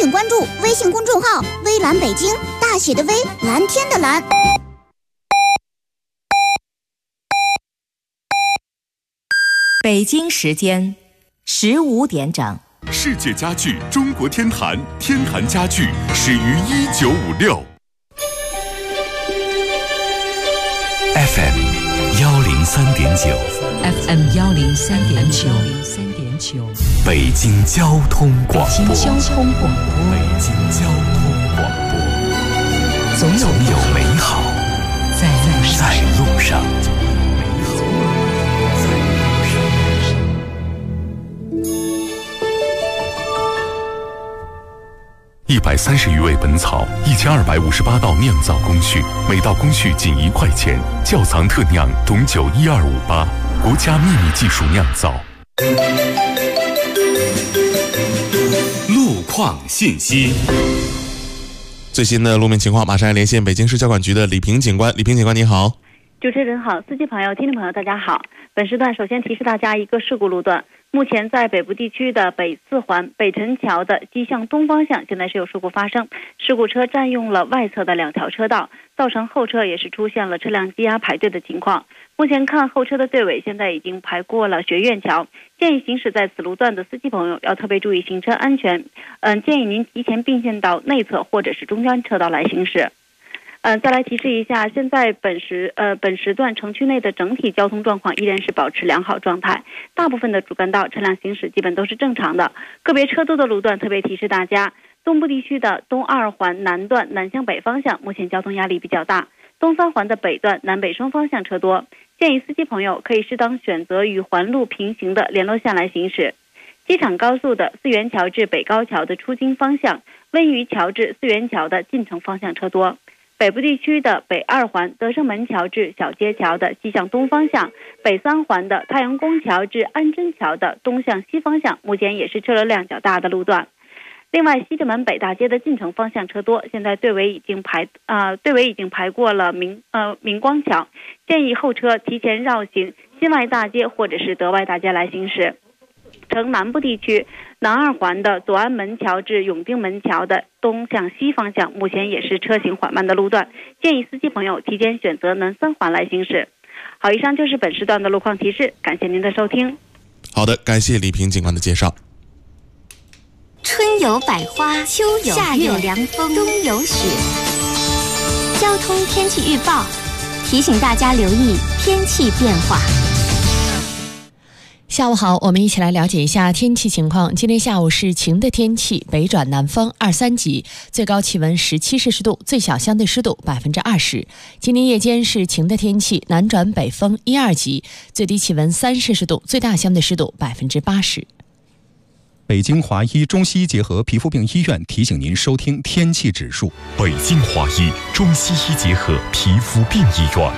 请关注微信公众号“微蓝北京”，大写的微，蓝天的蓝。 北京时间15点整。 世界家具中国天坛，天坛家具始于1956。FM 103.9 FM 103.9 北京交通广播。 北京交通广播。 北京交通广播。 总有美好在路上。 130余味本草，1258道酿造工序，每道工序仅1块钱。窖藏特酿董酒12588，国家秘密技术酿造。路况信息。 最新的路面情况，马上来连线北京市交管局的李平警官。李平警官，你好。 主持人好，司机朋友、听众朋友，大家好。本时段首先提示大家一个事故路段。 目前在北部地区的北四环北辰桥的西向东方向，现在是有事故发生，事故车占用了外侧的2条车道，造成后车也是出现了车辆积压排队的情况。目前看后车的队尾现在已经排过了学院桥，建议行驶在此路段的司机朋友要特别注意行车安全。建议您提前并线到内侧或者是中间车道来行驶。 再来提示一下，现在本时段城区内的整体交通状况依然是保持良好状态，大部分的主干道车辆行驶基本都是正常的。个别车多的路段特别提示大家，东部地区的东2环南段南向北方向目前交通压力比较大，东3环的北段南北双方向车多，建议司机朋友可以适当选择与环路平行的联络线来行驶。机场高速的四元桥至北高桥的出京方向，温榆桥至四元桥的进城方向车多。 北部地区的北2环德胜门桥至小街桥的西向东方向，北3环的太阳宫桥至安贞桥的东向西方向，目前也是车流量较大的路段。另外，西直门北大街的进城方向车多，现在队尾已经排过了明光桥，建议后车提前绕行新外大街或者是德外大街来行驶。 城南部地区南2环的左安门桥至永定门桥的东向西方向，目前也是车行缓慢的路段，建议司机朋友提前选择南3环来行驶。好，以上就是本时段的路况提示，感谢您的收听。 好的，感谢李平警官的介绍。 春有百花，秋有夏有凉风，冬有雪。交通天气预报提醒大家留意天气变化。 下午好，我们一起来了解一下天气情况。今天下午是晴的天气，北转南风2、3级，最高气温17摄氏度，最小相对湿度20%。今天夜间是晴的天气，南转北风1、2级，最低气温3摄氏度，最大相对湿度80%。 北京华医中西医结合皮肤病医院提醒您收听天气指数。 北京华医中西医结合皮肤病医院。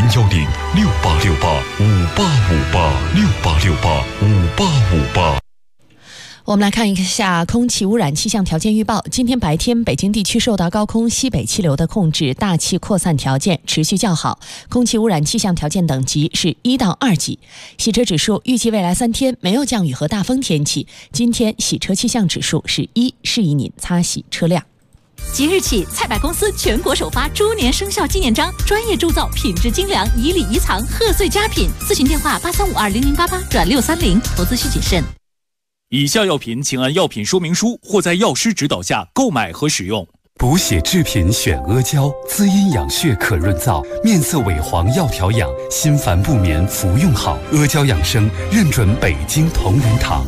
0106868585858 我们来看一下空气污染气象条件预报。今天白天，北京地区受到高空西北气流的控制，大气扩散条件持续较好，空气污染气象条件等级是1到2级。洗车指数预计未来3天没有降雨和大风天气。今天洗车气象指数是1，适宜您擦洗车辆。 即日起，菜百公司全国首发猪年生肖纪念章，专业铸造，品质精良，以礼遗藏，贺岁佳品。咨询电话83520088转630，投资需谨慎。 以下药品请按药品说明书或在药师指导下购买和使用。 补血制品选阿胶，滋阴养血可润燥，面色萎黄要调养，心烦不眠服用好。阿胶养生认准北京同仁堂。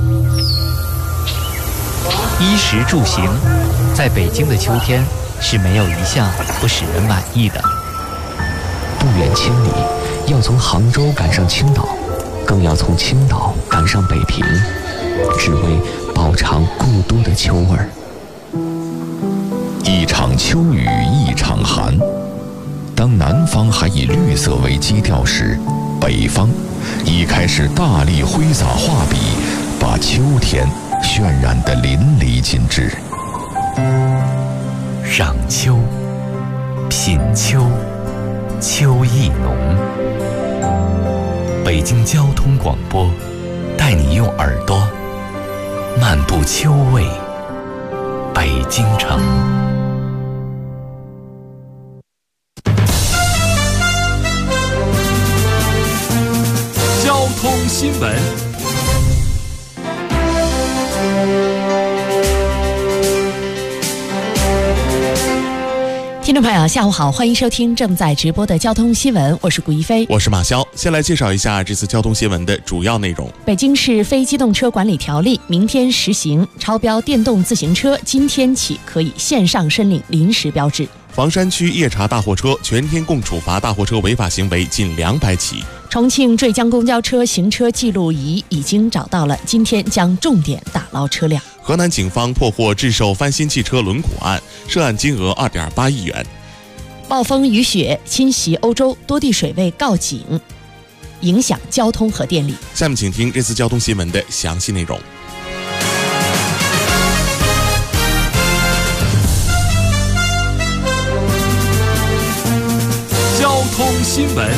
衣食住行，在北京的秋天是没有一项不使人满意的。 不远千里，要从杭州赶上青岛，更要从青岛赶上北平，只为饱尝故都的秋味儿。 一场秋雨一场寒，当南方还以绿色为基调时，北方已开始大力挥洒画笔，把秋天渲染得淋漓尽致。 赏秋，品秋，秋意浓。北京交通广播，带你用耳朵漫步秋味，北北京城。 交通新闻。 听众朋友，下午好，欢迎收听正在直播的交通新闻，我是古一飞， 我是马潇。先来介绍一下这次交通新闻的主要内容。 北京市非机动车管理条例明天实行，超标电动自行车今天起可以线上申领临时标志。 房山区夜查大货车，全天共处罚大货车违法行为近200起。 重庆坠江公交车行车记录仪已经找到了，今天将重点打捞车辆。 河南警方破获制售翻新汽车轮毂案，涉案金额2.8亿元。 暴风雨雪侵袭欧洲，多地水位告警，影响交通和电力。 下面请听这次交通新闻的详细内容。 交通新闻。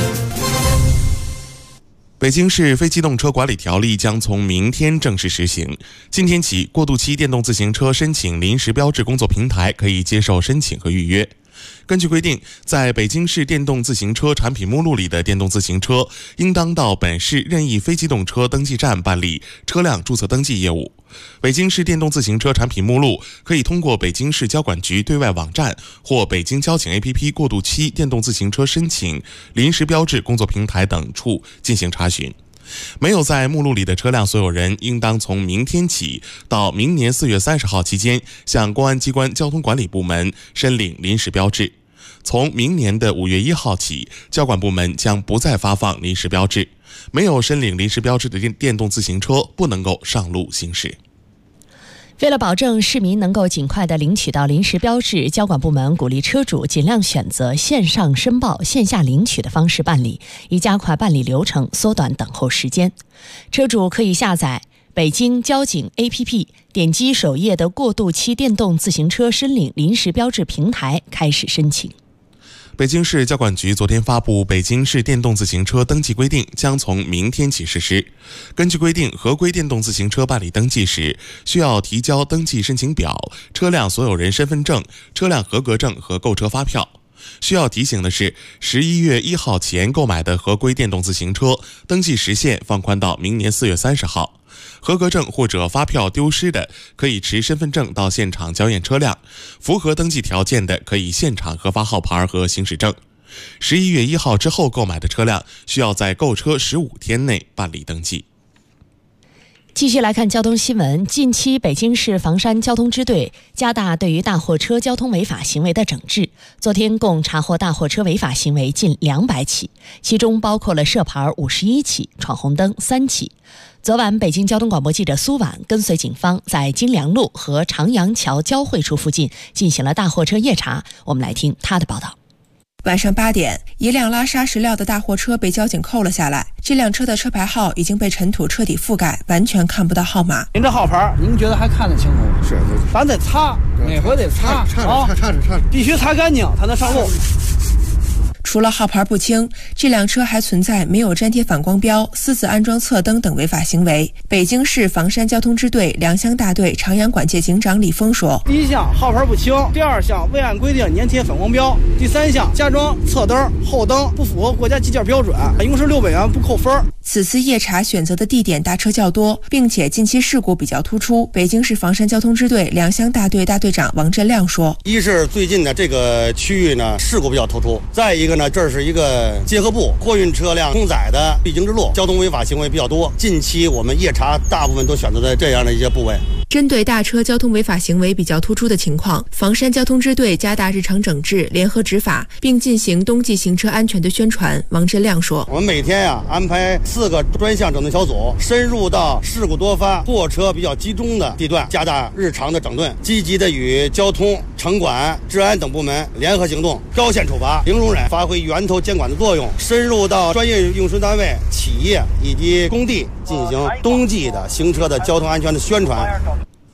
北京市非机动车管理条例将从明天正式实行。今天起，过渡期电动自行车申请临时标志工作平台可以接受申请和预约。根据规定，在北京市电动自行车产品目录里的电动自行车，应当到本市任意非机动车登记站办理车辆注册登记业务。北京市电动自行车产品目录可以通过北京市交管局对外网站或北京交警 APP 过渡期电动自行车申请临时标志工作平台等处进行查询。没有在目录里的车辆所有人，应当从明天起到明年4月30号期间，向公安机关交通管理部门申领临时标志。从明年的5月1号起，交管部门将不再发放临时标志。没有申领临时标志的电动自行车不能够上路行驶。 为了保证市民能够尽快地领取到临时标志，交管部门鼓励车主尽量选择线上申报、线下领取的方式办理，以加快办理流程，缩短等候时间。车主可以下载北京交警 APP， 点击首页的过渡期电动自行车申领临时标志平台开始申请。 北京市交管局昨天发布《北京市电动自行车登记规定》，将从明天起实施。根据规定，合规电动自行车办理登记时，需要提交登记申请表、车辆所有人身份证、车辆合格证和购车发票。需要提醒的是，11月1号前购买的合规电动自行车，登记时限放宽到明年4月30号。合格证或者发票丢失的，可以持身份证到现场交验车辆；符合登记条件的，可以现场核发号牌和行驶证。11月1号之后购买的车辆，需要在购车15天内办理登记。 继续来看交通新闻。近期，北京市房山交通支队加大对于大货车交通违法行为的整治。昨天共查获大货车违法行为近200起，其中包括了涉牌51起、闯红灯3起。昨晚，北京交通广播记者苏婉跟随警方在金梁路和长阳桥交汇处附近进行了大货车夜查。我们来听他的报道。 晚上8点，一辆拉砂石料的大货车被交警扣了下来。这辆车的车牌号已经被尘土彻底覆盖，完全看不到号码。 您这号牌，您觉得还看得清楚？是，咱得擦，每回得擦，擦，必须擦干净才能上路。 除了号牌不清，这辆车还存在没有粘贴反光标、私自安装侧灯等违法行为。北京市房山交通支队良乡大队长阳管界警长李峰说： 第一项号牌不清，第二项未按规定粘贴反光标，第三项加装侧灯、后灯不符合国家纪检标准，一共是600元不扣分。 此次夜查选择的地点大车较多，并且近期事故比较突出。北京市房山交通支队良乡大队大队长王振亮说： 一是最近的这个区域呢事故比较突出，再一个呢这是一个结合部，货运车辆承载的必经之路，交通违法行为比较多。近期我们夜查大部分都选择在这样的一些部位。 针对大车交通违法行为比较突出的情况，房山交通支队加大日常整治、联合执法，并进行冬季行车安全的宣传。王振亮说： 我们每天安排4个专项整顿小组，深入到事故多发、货车比较集中的地段，加大日常的整顿，积极的与交通、城管、治安等部门联合行动，高限处罚，零容忍，发挥源头监管的作用，深入到专业用车单位、企业以及工地进行冬季的行车的交通安全的宣传。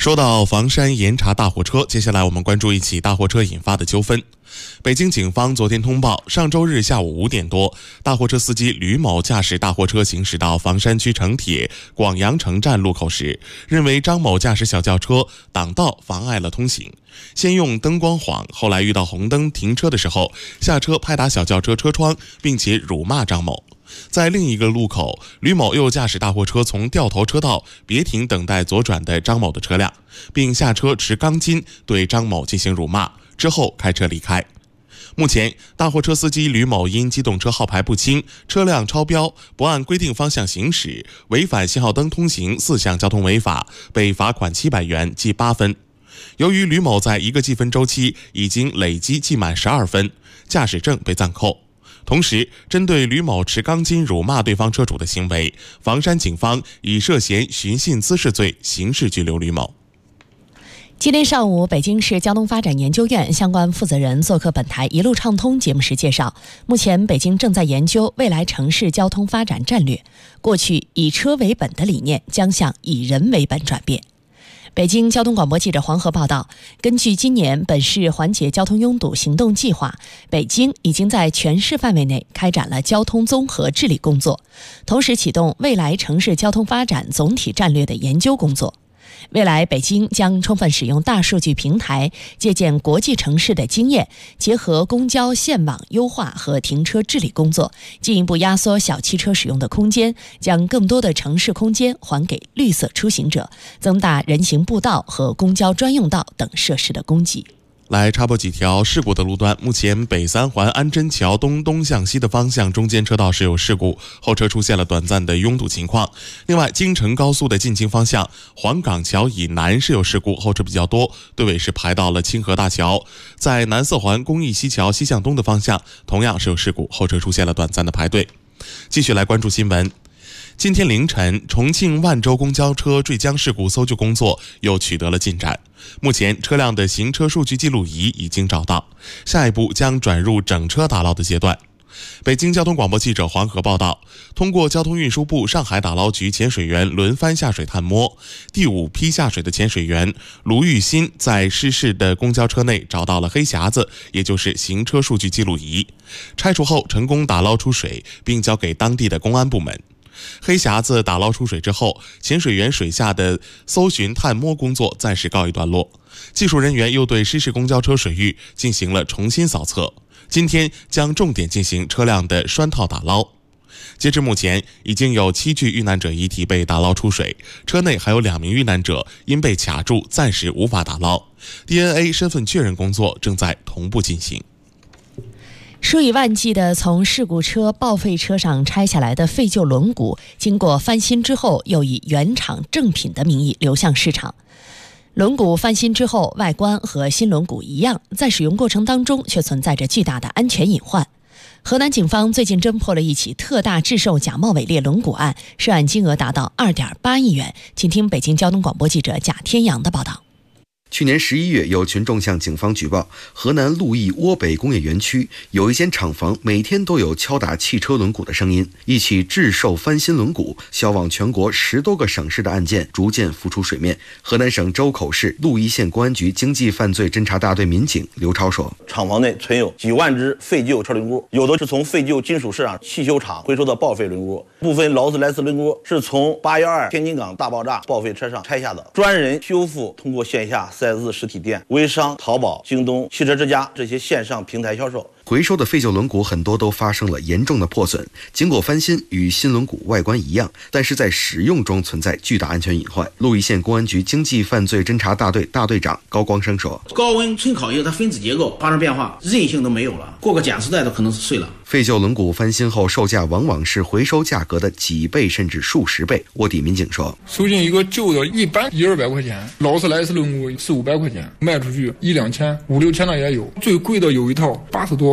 说到房山严查大货车，接下来我们关注一起大货车引发的纠纷。北京警方昨天通报，上周日下午5点多，大货车司机吕某驾驶大货车行驶到房山区城铁广阳城站路口时，认为张某驾驶小轿车挡道妨碍了通行，先用灯光晃，后来遇到红灯停车的时候，下车拍打小轿车车窗，并且辱骂张某。在另一个路口，吕某又驾驶大货车从掉头车道别停等待左转的张某的车辆，并下车持钢筋对张某进行辱骂，之后开车离开。目前，大货车司机吕某因机动车号牌不清、车辆超标、不按规定方向行驶、违反信号灯通行4项交通违法，被罚款700元，记8分。由于吕某在1个记分周期已经累积记满12分，驾驶证被暂扣。同时，针对吕某持钢筋辱骂对方车主的行为，房山警方以涉嫌寻衅滋事罪刑事拘留吕某。 今天上午，北京市交通发展研究院相关负责人做客本台一路畅通节目时介绍，目前北京正在研究未来城市交通发展战略，过去以车为本的理念将向以人为本转变。北京交通广播记者黄河报道，根据今年本市缓解交通拥堵行动计划，北京已经在全市范围内开展了交通综合治理工作，同时启动未来城市交通发展总体战略的研究工作。未来北京将充分使用大数据平台，借鉴国际城市的经验，结合公交线网优化和停车治理工作，进一步压缩小汽车使用的空间，将更多的城市空间还给绿色出行者，增大人行步道和公交专用道等设施的供给。 来插播几条事故的路段。目前北三环安贞桥东向西的方向中间车道是有事故，后车出现了短暂的拥堵情况。另外，京承高速的进京方向黄岗桥以南是有事故，后车比较多，队尾是排到了清河大桥。在南四环公益西桥西向东的方向同样是有事故，后车出现了短暂的排队。继续来关注新闻。今天凌晨，重庆万州公交车坠江事故搜救工作又取得了进展。目前，车辆的行车数据记录仪已经找到，下一步将转入整车打捞的阶段。北京交通广播记者黄河报道，通过交通运输部上海打捞局潜水员轮番下水探摸，第5批下水的潜水员卢玉新在失事的公交车内找到了黑匣子，也就是行车数据记录仪，拆除后成功打捞出水，并交给当地的公安部门。黑匣子打捞出水之后，潜水员水下的搜寻探摸工作暂时告一段落，技术人员又对失事公交车水域进行了重新扫测，今天将重点进行车辆的栓套打捞。截至目前，已经有7具遇难者遗体被打捞出水，车内还有2名遇难者因被卡住暂时无法打捞， DNA 身份确认工作正在同步进行。 数以万计的从事故车报废车上拆下来的废旧轮毂，经过翻新之后，又以原厂正品的名义流向市场。轮毂翻新之后，外观和新轮毂一样，在使用过程当中却存在着巨大的安全隐患。河南警方最近侦破了一起特大制售假冒伪劣轮毂案，涉案金额达到2.8亿元。请听北京交通广播记者贾天阳的报道。 去年11月，有群众向警方举报，河南鹿邑涡北工业园区有一间厂房每天都有敲打汽车轮毂的声音。一起制售翻新轮毂销往全国10多个省市的案件逐渐浮出水面。河南省周口市鹿邑县公安局经济犯罪侦查大队民警刘超说， 厂房内存有几万只废旧车轮毂，有的是从废旧金属市场汽修厂回收的报废轮毂，部分劳斯莱斯轮毂是从812天津港大爆炸报废车上拆下的，专人修复通过线下4S实体店、微商、淘宝、京东、汽车之家这些线上平台销售。 回收的废旧轮毂很多都发生了严重的破损，经过翻新与新轮毂外观一样，但是在使用中存在巨大安全隐患。鹿邑县公安局经济犯罪侦查大队大队长高光生说， 高温纯烤以后，它分子结构发生变化，韧性都没有了，过个减速带都可能是碎了。 废旧轮毂翻新后售价往往是回收价格的几倍甚至数十倍。卧底民警说， 收进一个旧的，一般100-200块钱，劳斯莱斯轮毂400-500块钱，卖出去1-2千、5-6千的也有，最贵的有一套80多万。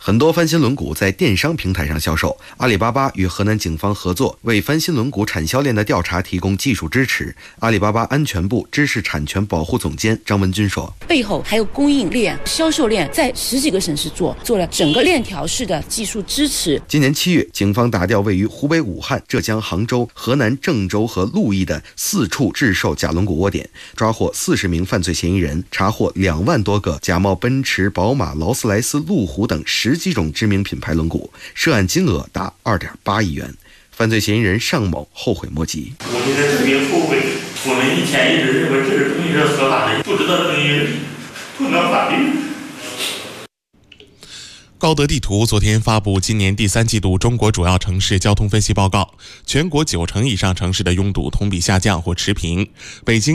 很多翻新轮毂在电商平台上销售。阿里巴巴与河南警方合作，为翻新轮毂产销链的调查提供技术支持。阿里巴巴安全部知识产权保护总监张文军说：“ 背后还有供应链、销售链，在10几个省市做了整个链条式的技术支持。” 今年7月，警方打掉位于湖北武汉、浙江杭州、河南郑州和鹿邑的4处制售假轮毂窝点，抓获40名犯罪嫌疑人，查获2万多个假冒奔驰、宝马、劳斯莱斯、路虎等10几种知名品牌轮毂，涉案金额达2.8亿元。犯罪嫌疑人尚某后悔莫及。 我觉得特别后悔，我们以前一直认为这个东西是合法的，不知道这东西不能法律。 高德地图昨天发布今年第3季度中国主要城市交通分析报告，全国90%以上城市的拥堵同比下降或持平，北京